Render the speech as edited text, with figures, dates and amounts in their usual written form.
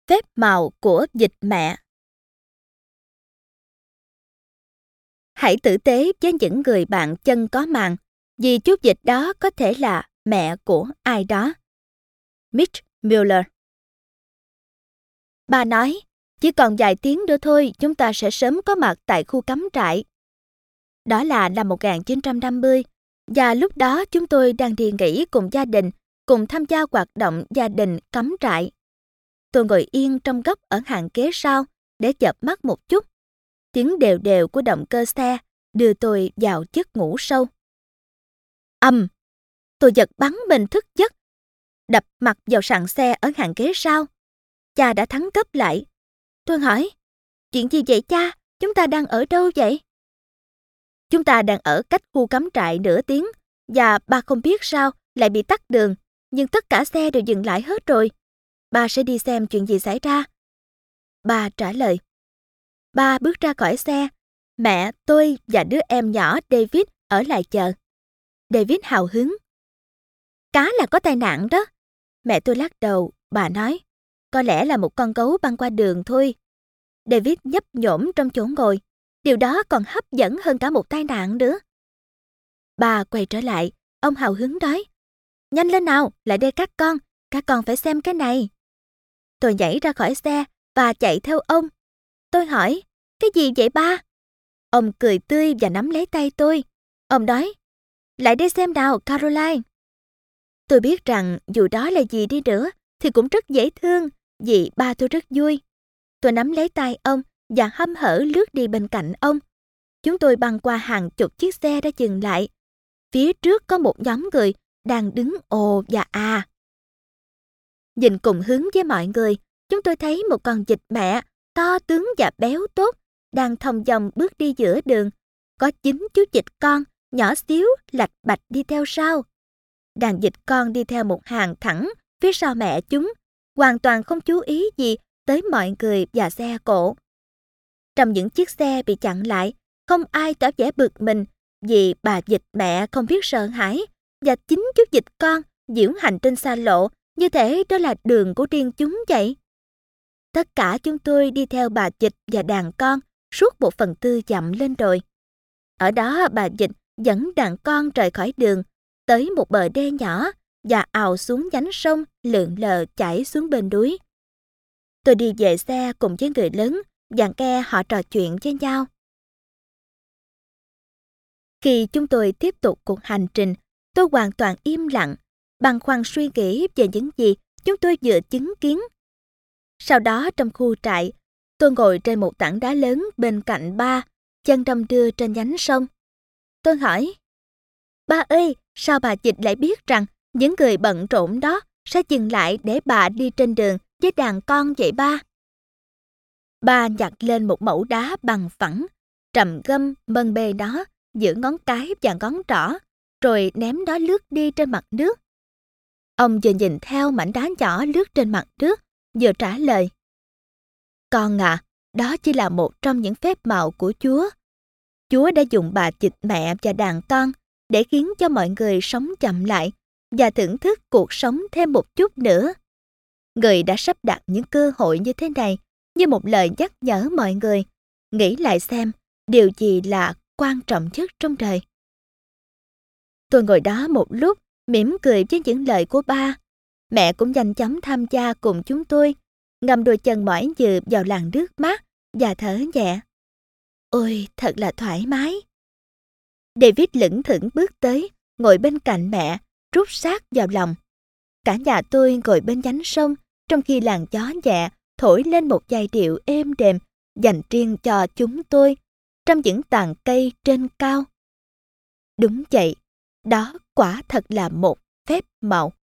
Phép màu của dịch mẹ. Hãy tử tế với những người bạn chân có màng, vì chút dịch đó có thể là mẹ của ai đó. Mitch Miller. Bà nói, chỉ còn vài tiếng nữa thôi chúng ta sẽ sớm có mặt tại khu cắm trại. Đó là năm 1950, và lúc đó chúng tôi đang đi nghỉ cùng gia đình, cùng tham gia hoạt động gia đình cắm trại. Tôi ngồi yên trong góc ở hàng ghế sau để chợp mắt một chút. Tiếng đều đều của động cơ xe đưa tôi vào giấc ngủ sâu. Tôi giật bắn mình thức giấc, đập mặt vào sàn xe ở hàng ghế sau. Cha đã thắng cấp lại. Tôi hỏi, chuyện gì vậy cha? Chúng ta đang ở đâu vậy? Chúng ta đang ở cách khu cắm trại nửa tiếng, và ba không biết sao lại bị tắc đường, nhưng tất cả xe đều dừng lại hết rồi. Ba sẽ đi xem chuyện gì xảy ra. Ba trả lời. Ba bước ra khỏi xe. Mẹ, tôi và đứa em nhỏ David ở lại chờ. David hào hứng. Cá là có tai nạn đó. Mẹ tôi lắc đầu, bà nói. Có lẽ là một con gấu băng qua đường thôi. David nhấp nhổm trong chỗ ngồi. Điều đó còn hấp dẫn hơn cả một tai nạn nữa. Bà quay trở lại, ông hào hứng nói. Nhanh lên nào, lại đây các con phải xem cái này. Tôi nhảy ra khỏi xe và chạy theo ông. Tôi hỏi, cái gì vậy ba? Ông cười tươi và nắm lấy tay tôi. Ông nói, lại đây xem nào Caroline. Tôi biết rằng dù đó là gì đi nữa thì cũng rất dễ thương vì ba tôi rất vui. Tôi nắm lấy tay ông và hăm hở lướt đi bên cạnh ông. Chúng tôi băng qua hàng chục chiếc xe đã dừng lại. Phía trước có một nhóm người đang đứng ồ và à. Nhìn cùng hướng với mọi người, chúng tôi thấy một con vịt mẹ to tướng và béo tốt đang thong dong bước đi giữa đường. Có 9 chú vịt con nhỏ xíu lạch bạch đi theo sau. Đàn vịt con đi theo một hàng thẳng phía sau mẹ chúng, hoàn toàn không chú ý gì tới mọi người và xe cộ. Trong những chiếc xe bị chặn lại, không ai tỏ vẻ bực mình vì bà vịt mẹ không biết sợ hãi và 9 chú vịt con diễu hành trên xa lộ như thể đó là đường của riêng chúng vậy. Tất cả chúng tôi đi theo bà vịt và đàn con suốt 1/4 dặm lên đồi. Ở đó bà vịt dẫn đàn con rời khỏi đường, tới một bờ đê nhỏ và ào xuống nhánh sông lượn lờ chảy xuống bên núi. Tôi đi về xe cùng với người lớn và nghe họ trò chuyện với nhau. Khi chúng tôi tiếp tục cuộc hành trình, tôi hoàn toàn im lặng, băn khoăn suy nghĩ về những gì chúng tôi vừa chứng kiến. Sau đó trong khu trại, tôi ngồi trên một tảng đá lớn bên cạnh ba, chân đong đưa trên nhánh sông. Tôi hỏi, ba ơi, sao bà vịt lại biết rằng những người bận rộn đó sẽ dừng lại để bà đi trên đường với đàn con vậy ba? Ba nhặt lên một mẩu đá bằng phẳng, trầm ngâm mân bê nó giữa ngón cái và ngón trỏ, rồi ném nó lướt đi trên mặt nước. Ông vừa nhìn theo mảnh đá nhỏ lướt trên mặt nước, vừa trả lời. Con à, đó chỉ là một trong những phép màu của Chúa. Chúa đã dùng bà vịt mẹ và đàn con để khiến cho mọi người sống chậm lại và thưởng thức cuộc sống thêm một chút nữa. Người đã sắp đặt những cơ hội như thế này như một lời nhắc nhở mọi người nghĩ lại xem điều gì là quan trọng nhất trong đời. Tôi ngồi đó một lúc, mỉm cười với những lời của ba. Mẹ cũng nhanh chóng tham gia cùng chúng tôi, ngâm đôi chân mỏi nhừ vào làn nước mát và thở nhẹ. Ôi, thật là thoải mái. David lững thững bước tới, ngồi bên cạnh mẹ, rút sát vào lòng. Cả nhà tôi ngồi bên nhánh sông, trong khi làn gió nhẹ thổi lên một giai điệu êm đềm dành riêng cho chúng tôi trong những tàn cây trên cao. Đúng vậy, đó quả thật là một phép màu.